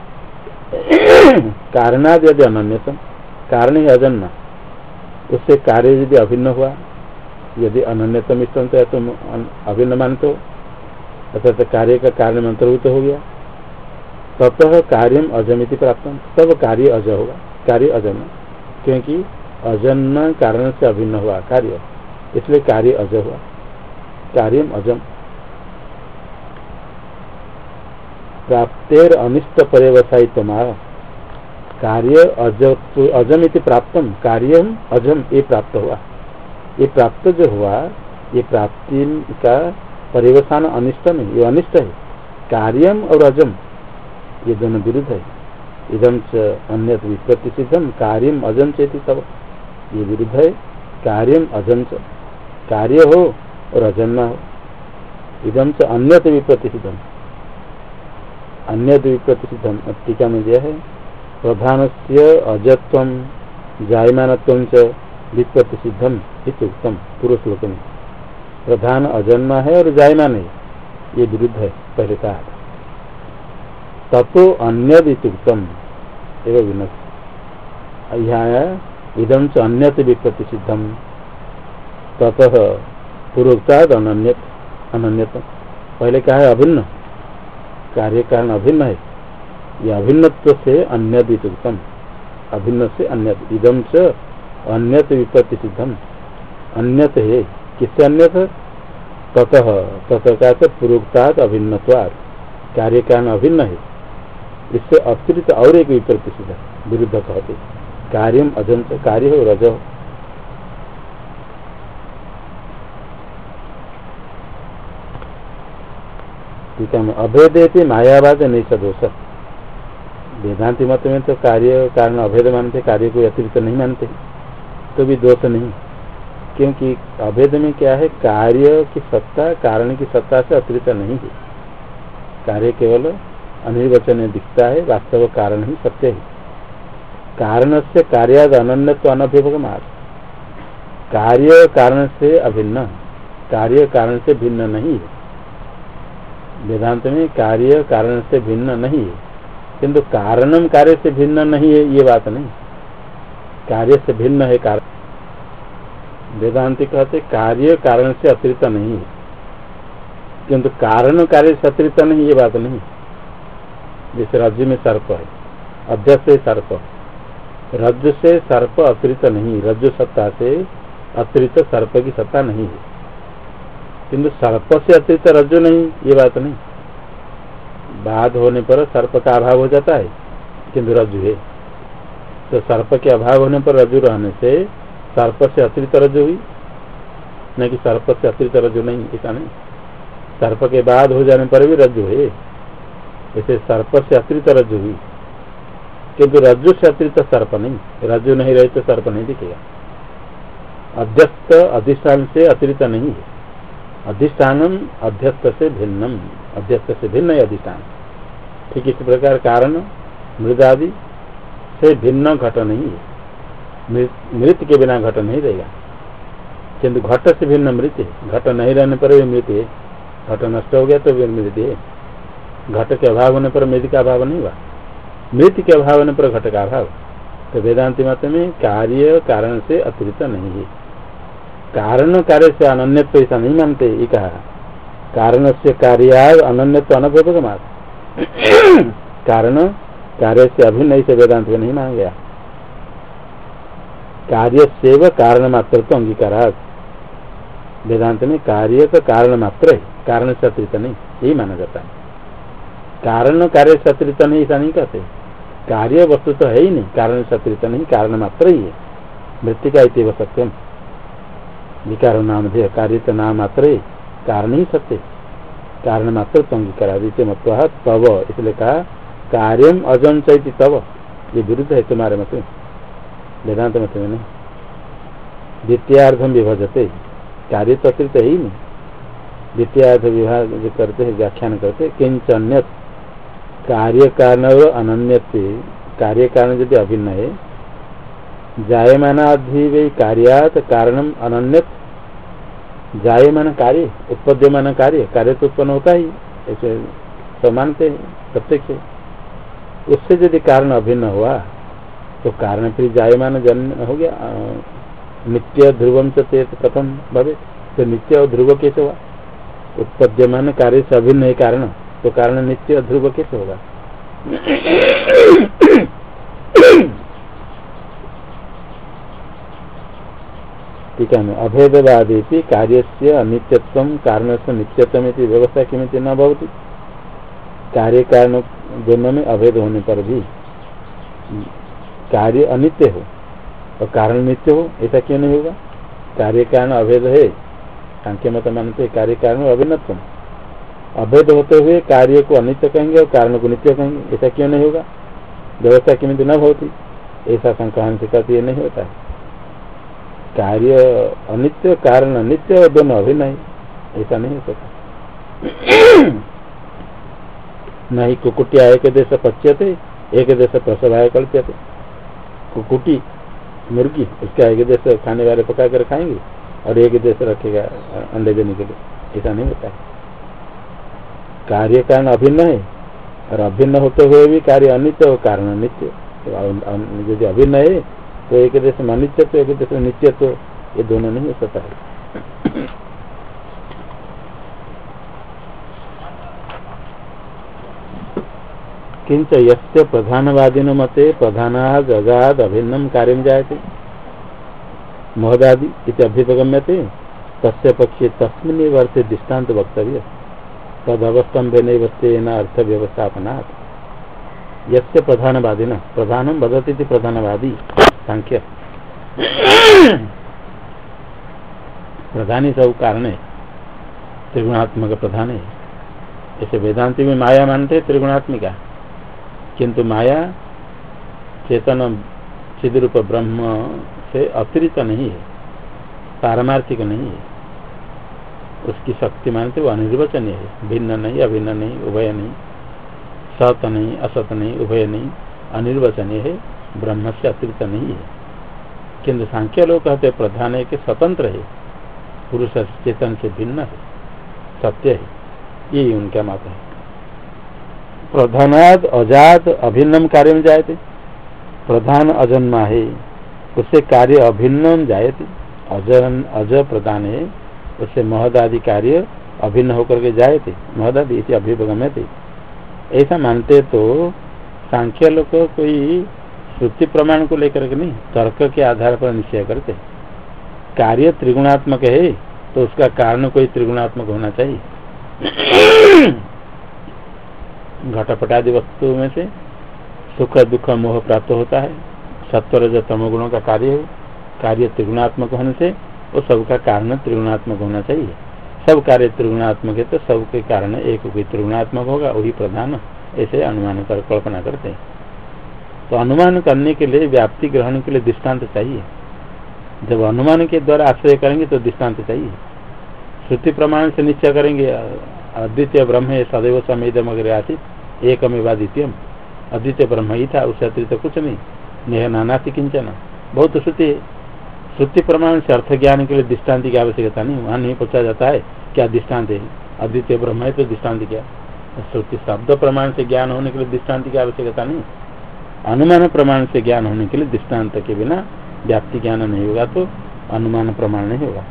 Speaker 1: कारणाद यदि अनन्यतम, कारण ही अजन्मा, उससे कार्य यदि अभिन्न हुआ, यदि अनन्यतम इष्टम तो है तुम अभिन्न मानते हो, अर्थात कार्य का कार्य में अंतर्भूत हो गया, ततः कार्यम अजमिति प्राप्त, तब कार्य अज होगा, कार्य अजन्म, क्योंकि अजन्म कारण से अभिन्न हुआ कार्य, इसलिए कार्य अज हुआ, कार्यम अजम। प्राप्तेर अनिष्ट पर्यवसायित्व, कार्य अजमिति प्राप्तम, कार्यम अजम, ये प्राप्त हुआ, ये प्राप्त जो हुआ, ये प्राप्ति का पर्यवसान अनिष्ट नहीं, ये अनिष्ट है। कार्यम और अजम ये दोनों विरुद्ध है। इदम च अन्यत विपत्ति सिद्धम कार्यम अजम चेति, तब ये विरुद्ध है। कार्यम अजम च, कार्य हो और अजन्मा हो। इदम च अन्यत विपत्ति सिद्धम, अन्यत विपत्ति सिद्धम टीका में दिया है, प्रधान से अजत्वम जायमानत्वम च विपत्ति सिद्धम इत्युक्तम, पूर्व श्लोक में प्रधान अजन्मा है और जायमान है, ये विरुद्ध है पहले कहा। ततो अन्यद इत्युक्तम एवं विनक्ति, यहाँ इदम च अन्यत विपत्ति सिद्धम, ततः पूर्वोक्ताद अनन्यत, अनन्यत पहले कहा है अभिन्न, कार्य कारण अभिन्न है, यह अभिन्नत्व से अन्यद इत्युक्तम, अभिन्न से अन्यत, इदम च अन्यत विपत्ति सिद्धम, अन्यत है, किससे अन्यत? ततः, ततः का पूर्वोक्ताद अभिन्नत्वात्, कार्य कारण अभिन्न है, इससे अतिरिक्त और एक विपत्ति सिद्ध, विरुद्ध कहते, कार्यम अजम, कार्य हो रज हो। ठीक है, अभेदे मायावाद नहीं सदोष, वेदांति मत में तो कार्य कारण अभेद मानते, कार्य को अतिरिक्त नहीं मानते, तो भी दोष नहीं। क्योंकि अभेद में क्या है, कार्य की सत्ता कारण की सत्ता से अतिरिक्त नहीं है। कार्य केवल अनिर्वचनीय दिखता है, वास्तव कारण ही सत्य है। कारण से कार्याद अनन्यत्व अनभ्युपगमात्, कार्य कारण से अभिन्न, कार्य कारण से भिन्न नहीं है। वेदांत में कार्य कारण से भिन्न नहीं है, किंतु कारणम कार्य से भिन्न नहीं है, ये बात नहीं। कार्य से भिन्न है कारण। वेदांति कहते कार्य कारण से अतिरिक्त नहीं है, किंतु कारण कार्य से अतिरिक्त नहीं, ये बात नहीं। जैसे रज्जु में सर्प है, अध्यक्ष से सर्प, रज्जु से सर्प अतिरिक्त नहीं, रज्जु सत्ता से अतिरिक्त सर्प की सत्ता नहीं है, किंतु सर्प से अतिरिक्त रज्जु नहीं, ये बात नहीं। बाध होने पर सर्प का अभाव हो जाता है, किंतु रज्जु है, तो सर्प के अभाव होने पर रज्जु रहने से सर्प से अतिरिक्त रज्जु हुई, न कि सर्प से अतिरिक्त रज्जु नहीं, ऐसा नहीं। सर्प के बाद हो जाने पर भी रज्जु है, ऐसे सर्प से अतिरिक्त रज्जु हुई, किंतु रज्जु से अतिरिक्त सर्प नहीं, रज्जु नहीं रहे तो सर्प नहीं दिखेगा। अध्यस्त अधिष्ठान से अतिरिक्त नहीं है, अधिष्ठानम अध्यस्त से भिन्नम, अध्यस्त से भिन्न है अधिष्ठान। ठीक इसी प्रकार कारण मृदादि से भिन्न घट नहीं है, मृत के बिना घट नहीं रहेगा, किंतु घट से भिन्न मृत है। घट नहीं रहने पर भी मृत है, घट नष्ट हो गया तो भी मृत है। घट के अभाव होने पर मृत का अभाव नहीं हुआ, मृत के अभाव होने पर घट का अभाव। तो वेदांति मत में कार्य कारण से अतिरिक्त नहीं है, कारण कार्य से अनन्यत्व ऐसा नहीं मानते। ये कहा कारण से कार्याय अनन्यत्व अनभ्युपगमात्, कारण कार्य से अभिन्न से वेदांत में नहीं माना गया। कार्य से कारण मात्र तो अंगीकारात्, वेदांत में कार्य का कारण मात्र है, कारण से अतिरिक्त नहीं, यही माना जाता है। कारण कार्य से अतिरिक्त नहीं ऐसा नहीं कहते, कार्य वस्तु तो है ही नहीं, कारण से अतिरिक्त नहीं, कारण मात्र ही है। मृत्तिका इति सत्यम, विकार नाम है, कार्य तो नाम मात्र है, कारण ही सत्य, कारण मात्र तो अंगीकारादित्य मत्वा तव, इसलिए कहा कार्यम अजंचैति तव, ये विरुद्ध है तुम्हारे मत में, वेदांत मत में नहीं। द्वितीयार्धम विभजते, कार्य तो अतिरिक्त है ही नहीं, द्वितीयार्ध विभाग जो करते हैं, व्याख्यान करते, किंच अन्यत कार्य कारण और अनन्यत्व, कार्य कारण यदि अभिन्न है, जायमानाधि कार्यात कारणम अनन्यत, जायमान कार्य उत्पद्यमान कार्य, कार्य तो उत्पन्न होता ही, ऐसे तो मानते हैं प्रत्यक्ष। उससे यदि कारण अभिन्न हुआ तो कारण फिर जायमान जन्म हो गया। नित्य ध्रुवम से कथम भवे, तो नित्य और ध्रुव कैसे हुआ? उत्पद्यमान कार्य से अभिन्न है कारण, तो कारण नित्य ध्रुव कैसे होगा? ठीक है, अभेदवादी कार्य से अनित्यत्व कारण से नित्यत्व व्यवस्था किमिति न भवति। कार्य कारण दोनों में अभेद होने पर भी कार्य अनित्य हो और कारण नित्य हो, ऐसा क्यों नहीं होगा? कार्य कारण अभेद है, सांख्य मत मानते कार्य कारण अभिन्नत्व, अभेद होते हुए कार्य को अनित्य कहेंगे और कारण को नित्य कहेंगे, ऐसा क्यों नहीं होगा? व्यवस्था किमिति न भवति, ऐसा संक्रांत से कहते नहीं होता है। कार्य अनित्य कारण अनित्य और दोनों अभिन्न है, ऐसा नहीं हो सकता। नहीं कुकुटिया एक देश पच्यते एक देश प्रसवाय कल्प्यते, कुकुटी मुर्गी उसका एक देश खाने वाले पका कर खाएंगे और एक देश रखेगा अंडे देने के लिए, ऐसा नहीं होता है। कार्य कारण अभिन्न है और अभिन्न होते हुए भी कार्य अनित्य और कारण अनित्य, यदि अभिन्न है तो एक देश में अनित्य तो एक देश में नित्य, तो ये दोनों नहीं हो सकता है। किंच यस्य प्रधानवादिनो मते प्रधानाद अगाध अभिन्नम कार्यम जायते महदादि इति अभ्युपगम्यते, तस्य पक्षे तस्मिन् अर्थे दृष्टान्त वक्तव्य तदवस्थम्भेनैव तेन अर्थ व्यवस्थापनात्। यस्य प्रधानवादिन, प्रधानम वदति इति प्रधानवादी सांख्य, प्रधानी सब कारण है, त्रिगुणात्मक प्रधान है। ऐसे वेदांति में माया मानते त्रिगुणात्मिका, किंतु माया चेतन चिद्रूप ब्रह्म से अतिरिक्त नहीं है, पारमार्थिक नहीं है। उसकी शक्ति मानते वो अनिर्वचनीय है, भिन्न नहीं, अभिन्न नहीं, उभय नहीं, सत नहीं, असत नहीं, उभय नहीं, अनिर्वचनीय है, ब्रह्म से अतिरिक्त नहीं है। किंतु सांख्य लोग कहते प्रधान है कि स्वतंत्र है, पुरुष चेतन से भिन्न है, सत्य है, ये उनका मत है। प्रधानाद अजात अभिन्नम कार्य में जायते, प्रधान अजन्मा है, उससे कार्य अभिन्नम जायते, अज प्रधान है, उससे महदादि कार्य अभिन्न होकर के जायते, महदादि इति अभिगम्यते। ऐसा मानते तो सांख्य लोग कोई श्रुति प्रमाण को लेकर के नहीं, तर्क के आधार पर निश्चय करते। कार्य त्रिगुणात्मक है तो उसका कारण कोई त्रिगुणात्मक होना चाहिए। घटपटादि वस्तु में से सुख दुख मोह प्राप्त होता है, सत्वरज तमोगुणों का कार्य है, कार्य त्रिगुणात्मक होने से वो सबका कारण त्रिगुणात्मक होना चाहिए। सब कार्य त्रिगुणात्मक है तो सबके कारण एक कोई त्रिगुणात्मक होगा, वही प्रधान, ऐसे अनुमान कर कल्पना करते हैं। तो अनुमान करने के लिए व्याप्ति ग्रहण के लिए दृष्टांत चाहिए। जब अनुमान के द्वारा आश्रय करेंगे तो दृष्टांत चाहिए। श्रुति प्रमाण से निश्चय करेंगे अद्वितीय ब्रह्म है, सदैव समेदम अग्रे आसित एकमेवा द्वितीयम, अद्वितीय ब्रह्म ही था, उससे अतिरिक्त कुछ नहीं, नेह नानाति किंचन, बहुत श्रुति है। श्रुति प्रमाण से अर्थ ज्ञान के लिए दृष्टांत की आवश्यकता नहीं, वहां नहीं पूछा जाता है क्या दृष्टांत है, अद्वितीय ब्रह्म है तो दृष्टांत क्या। श्रुति शब्द प्रमाण से ज्ञान होने के लिए दृष्टांत की आवश्यकता नहीं, अनुमान प्रमाण से ज्ञान होने के लिए दृष्टांत के बिना व्याप्ति ज्ञान नहीं होगा तो अनुमान प्रमाण नहीं होगा।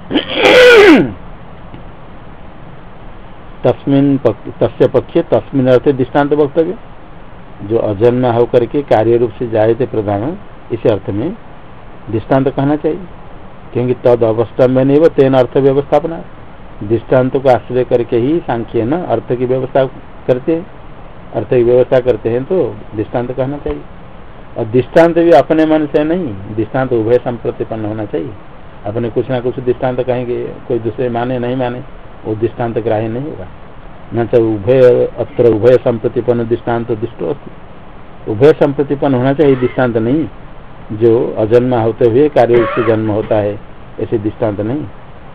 Speaker 1: तस्य पक्षे तस्मिन् अर्थे दृष्टांत वक्तव्य, जो अजन्मा होकर के कार्य रूप से जायते प्रधान, इस अर्थ में दृष्टांत कहना चाहिए, क्योंकि तद अवस्था में नहीं वो तेन अर्थ व्यवस्थापना, दृष्टांत को आश्रय करके ही सांख्य न अर्थ की व्यवस्था करते हैं, अर्थ की व्यवस्था करते हैं तो दृष्टांत कहना चाहिए। और दृष्टांत भी अपने मन से नहीं, दृष्टांत उभय संप्रतिपन्न होना चाहिए। अपने कुछ ना कुछ दृष्टांत कहेंगे, कोई दूसरे माने नहीं माने, वो दृष्टांत ग्राह्य नहीं होगा। न तो उभय अत्र उभय संप्रतिपन्न दृष्टांत दृष्टो अस्ति, उभय संप्रतिपन्न होना चाहिए, दृष्टांत नहीं जो अजन्मा होते हुए कार्य से जन्म होता है, ऐसे दृष्टांत नहीं।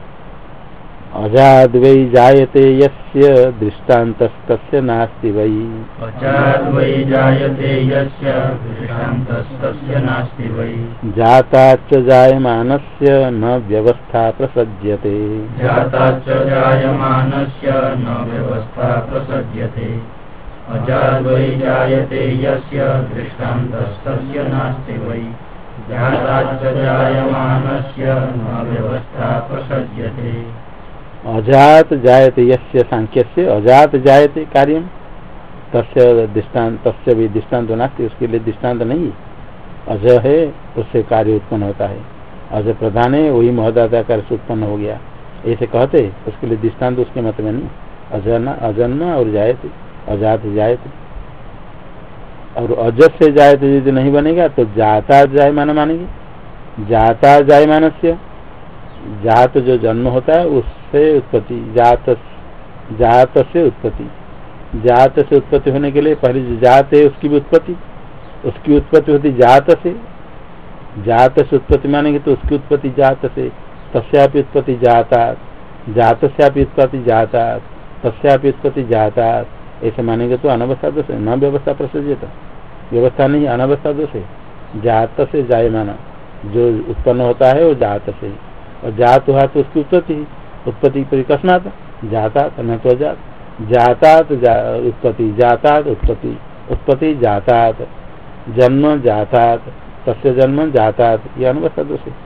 Speaker 1: अजाद वै जायते यस्य दृष्टान्तस्तस्य नास्ति वै,
Speaker 2: अजाद वै जायते यस्य दृष्टान्तस्तस्य नास्ति वै,
Speaker 1: जाताच्च जायमानस्य न व्यवस्था प्रसज्यते,
Speaker 2: जाताच्च जायमानस्य न व्यवस्था प्रसज्यते, अजाद वै जायते यस्य दृष्टान्तस्तस्य नास्ति वै, जाताच्च जायमानस्य न व्यवस्था प्रसज्यते।
Speaker 1: अजात जायते यस्य सांख्य से अजात जायते कार्यम, तस्य दृष्टांत, तस्य भी दृष्टांत नास्ति, उसके लिए दृष्टांत नहीं। अज है उससे कार्य उत्पन्न होता है, अज प्रधान है वही महदाता कार्य से उत्पन्न हो गया, ऐसे कहते, उसके लिए दृष्टांत उसके मत में नहीं। अजन्मा और जायते, अजात जायते, और अज से जायते यदि नहीं बनेगा तो जाता जायमान मानेंगे। जाता जायमान से जात जो जन्म होता है उससे उत्पत्ति, जात से उत्पत्ति, जात से उत्पत्ति होने के लिए पहले जो जात है उसकी भी उत्पत्ति, उसकी उत्पत्ति होती जात से, जात से उत्पत्ति मानेंगे तो उसकी उत्पत्ति जात से, तस्यापि उत्पत्ति जाता, जात से उत्पत्ति जाता, तस्यापि उत्पत्ति जाता, ऐसे मानेंगे तो अनवस्था दोष है, न व्यवस्था प्रसज्यता, व्यवस्था नहीं अनवस्था दोष है। जात से जायमान जो उत्पन्न होता है वो जात से, और जात हुआ तो उसकी उत्पत्ति, उत्पत्ति परिकस्मात जातात न तो जात, जातात उत्पत्ति, जातात उत्पत्ति, उत्पत्ति जातात, जन्म जातात, तस्य जन्म जातात, ये अनवस्था दोष है।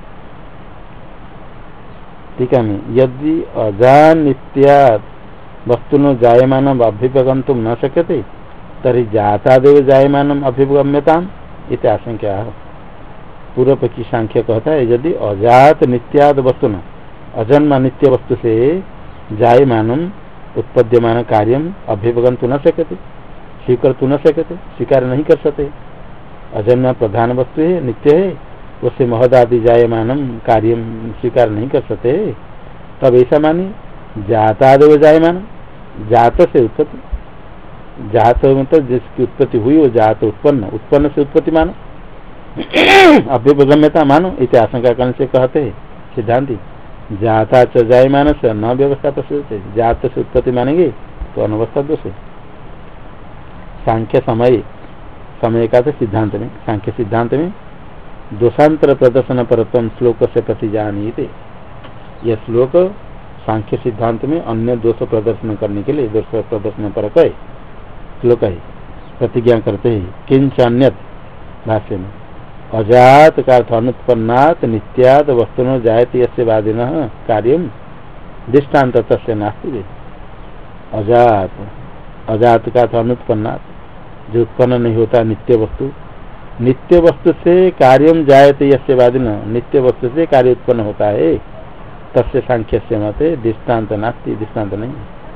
Speaker 1: ठीक है, यदि अजानित्यात् वस्तुनो जायमानम अभ्युपगन्तुं न शक्यते तर्हि जातादेव जायमानम अभ्युपगम्यताम् इति आशंका। पूर्व पक्षी सांख्य कहता है यदि अजात नित्याद वस्तु न, अजन्मा नित्य वस्तु से जायमानम उत्पद्यमान कार्यम अभ्युपगन्तुं न शक्यते, स्वीकार तो न सकते, स्वीकार नहीं कर सकते। अजन्मा प्रधान वस्तु है, नित्य है, उससे महदादि जायमानम कार्य स्वीकार नहीं कर सकते। तब ऐसा मानिए जातादेव जायमान, जात से उत्पत्ति, जात मतलब जिसकी उत्पत्ति हुई वो जात उत्पन्न, उत्पन्न से उत्पत्ति मानो, अभ्युपगम्यता मानो इति आशंका करने से कहते हैं सिद्धांति। जाता च जायमान से न व्यवस्था प्रसिद्ध, जात से उत्पत्ति मानेंगे तो अनवस्था दोष है। सांख्य समय का तो सिद्धांत में, सांख्य सिद्धांत में दोषांतर प्रदर्शन परत्व श्लोक से प्रतिजानीते, यह श्लोक सांख्य सिद्धांत में अन्य दोष प्रदर्शन करने के लिए दोष प्रदर्शन पर कहे श्लोक है, प्रतिज्ञा करते हैं। किंच अन्यत भाष्य में अजात का अर्थ अनुत्पन्नात् नित्यात् वस्तुनो जायते यस्य वादिनः कार्यम दृष्टान्त तस्य नास्ति। अजात, अजात का अर्थ अनुत्पन्नात्, जो उत्पन्न नहीं होता नित्य वस्तु, नित्य वस्तु से कार्यम जायते यस्य वादिनः, नित्य वस्तु से कार्य उत्पन्न होता है, तस्य सांख्य से मते दृष्टान्त नास्ति, दृष्टान्त नहीं।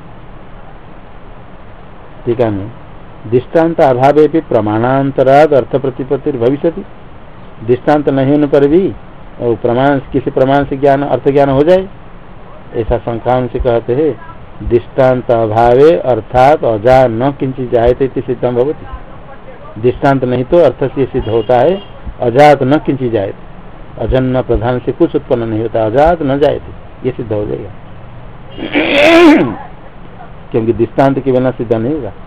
Speaker 1: ठीक है, दृष्टान्त अभावे भी प्रमाणांतराद अर्थ प्रतिपत्ति भविष्यति, दृष्टान्त नहीं होने पर भी और प्रमाण, किसी प्रमाण से ज्ञान अर्थ ज्ञान हो जाए, ऐसा शंका से कहते हैं। दृष्टान्त अभावे अर्थात अजा न किंचित जायते इति सिद्धं भवति, दृष्टान्त नहीं तो अर्थ से सिद्ध होता है अजात न किंचित जायते, अजन्म प्रधान से कुछ उत्पन्न नहीं होता, अजात न जायते, ये सिद्ध हो जाएगा क्योंकि दृष्टान्त के बिना सिद्ध नहीं होगा।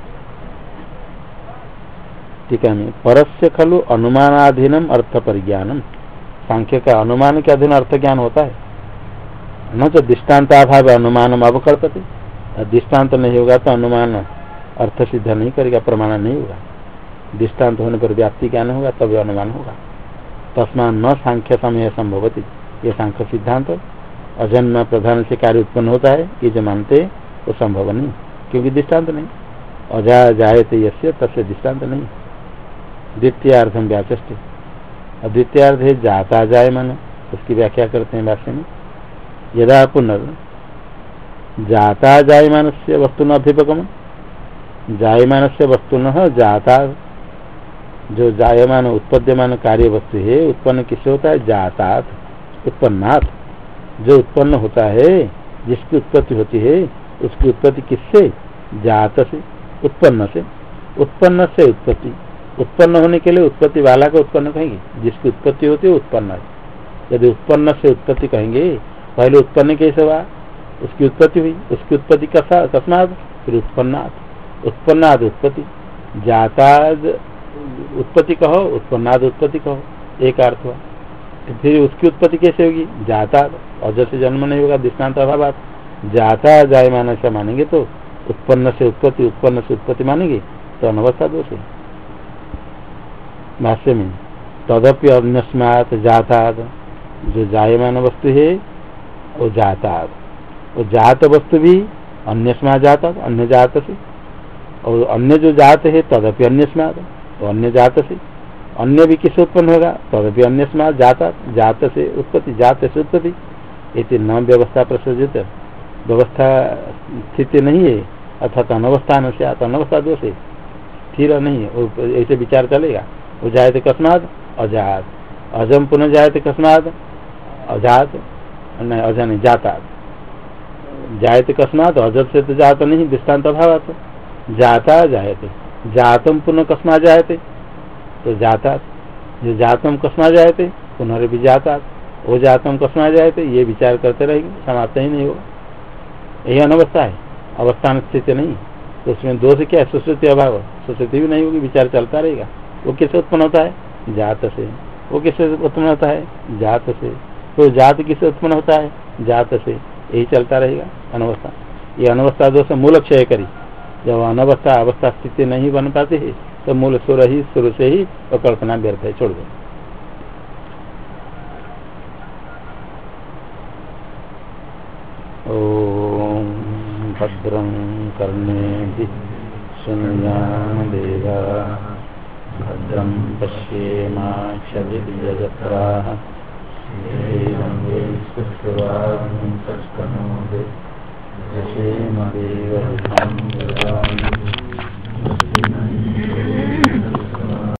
Speaker 1: ठीक है, परस्य खलु अनुमानाधीनम अर्थ परिज्ञानम, सांख्य का अनुमान के अधीन अर्थ ज्ञान होता है, न तो दृष्टान्त अभाव अनुमानम अवकल्पते, दृष्टान्त नहीं होगा तो अनुमान अर्थ सिद्ध नहीं करेगा, प्रमाण नहीं होगा। दृष्टान्त होने पर व्याप्ति ज्ञान होगा तब अनुमान होगा। तस्मात् न सांख्य समय संभवती, ये सांख्य सिद्धांत अजन्म प्रधान से कार्य उत्पन्न होता है ये जो मानते वो संभव नहीं, क्योंकि दृष्टान्त नहीं। अजा जायते यस्य तस्य दृष्टान्त नहीं। द्वितीयार्थम व्याचष्टे, द्वितीयार्थ है जाता जायमान, उसकी व्याख्या करते हैं भाष्य में। यदा पुनर् जाता जायमान से वस्तुन अभ्युपगम, जायमान से वस्तुन जाता, जो जायमान उत्पद्यमान कार्य वस्तु है उत्पन्न किससे होता है, जातात उत्पन्नात्, जो उत्पन्न होता है जिसकी उत्पत्ति होती है उसकी उत्पत्ति किससे, जात से, उत्पन्न से, उत्पन्न से उत्पत्ति, उत्पन्न होने के लिए उत्पत्ति वाला को उत्पन्न कहेंगे, जिसकी उत्पत्ति होती है उत्पन्न है। यदि उत्पन्न से उत्पत्ति कहेंगे, पहले उत्पन्न कैसे हुआ, उसकी उत्पत्ति हुई, उसकी उत्पत्ति कस्मात्, फिर उत्पन्नात्, उत्पन्नात् उत्पत्ति, जाताद उत्पत्ति कहो, उत्पन्नाद उत्पत्ति कहो, एक अर्थ हुआ। फिर उसकी उत्पत्ति कैसे होगी, जाता, अज से जन्म नहीं होगा, दृष्टान्त अभाव, जाता जायमान से मानेंगे तो उत्पन्न से उत्पत्ति, उत्पन्न से उत्पत्ति मानेंगे तो अनवस्था दोष है। भाष्य में तदप्य अन्यस्मात् जाताद, जो जायमान वस्तु है वो जाताद, वो जात वस्तु भी अन्यस्मात् जाता, अन्य जात से, और अन्य जो जात है तदप्य अन्यस्मात्, तो अन्य जात से, अन्य भी किससे उत्पन्न होगा, तदपि अन्यस्मात् जाता, जात से उत्पत्ति, जात से उत्पत्ति, इति न व्यवस्था प्रसजित, व्यवस्था स्थिति नहीं है, अर्थात अनवस्था न से अनवस्था दोष है, स्थिर नहीं है, ऐसे विचार चलेगा। वो जायते कस्मात् अजात, अजम पुनः जायते कस्मात् अजात, नहीं अजा नहीं जाता, जायते कस्मात् अजत से तो जात नहीं, दृष्टान्त अभाव, जाता जायते, जातम पुनः कस्मात् जायते, तो जाता, जो जातम कस्मात् जायते पुनः भी जाता, वो जातम कस्मात् जायते, ये विचार करते रहेंगे, समाप्त ही नहीं होगा। यही अनवस्था है, अवस्थान स्थिति नहीं, तो उसमें दोष क्या है, सुश्रुति अभाव, सुश्रुति भी नहीं होगी, विचार चलता रहेगा। वो किससे उत्पन्न होता है, जात से, वो किससे उत्पन्न होता है, जात से, तो जात किससे उत्पन्न होता है, जात से, यही चलता रहेगा अनवस्था। ये अनवस्था दोष मूल क्षय करी, जब अनवस्था अवस्था स्थिति नहीं बन पाती है तो मूल शुरू से ही वो कल्पना व्यर्थ है, छोड़ दो। ओम भद्रं कर्णेभिः शृणुयामदेवा, भद्रं पश्येमाक्षभिर्यजत्राः, श्रीरङ्गे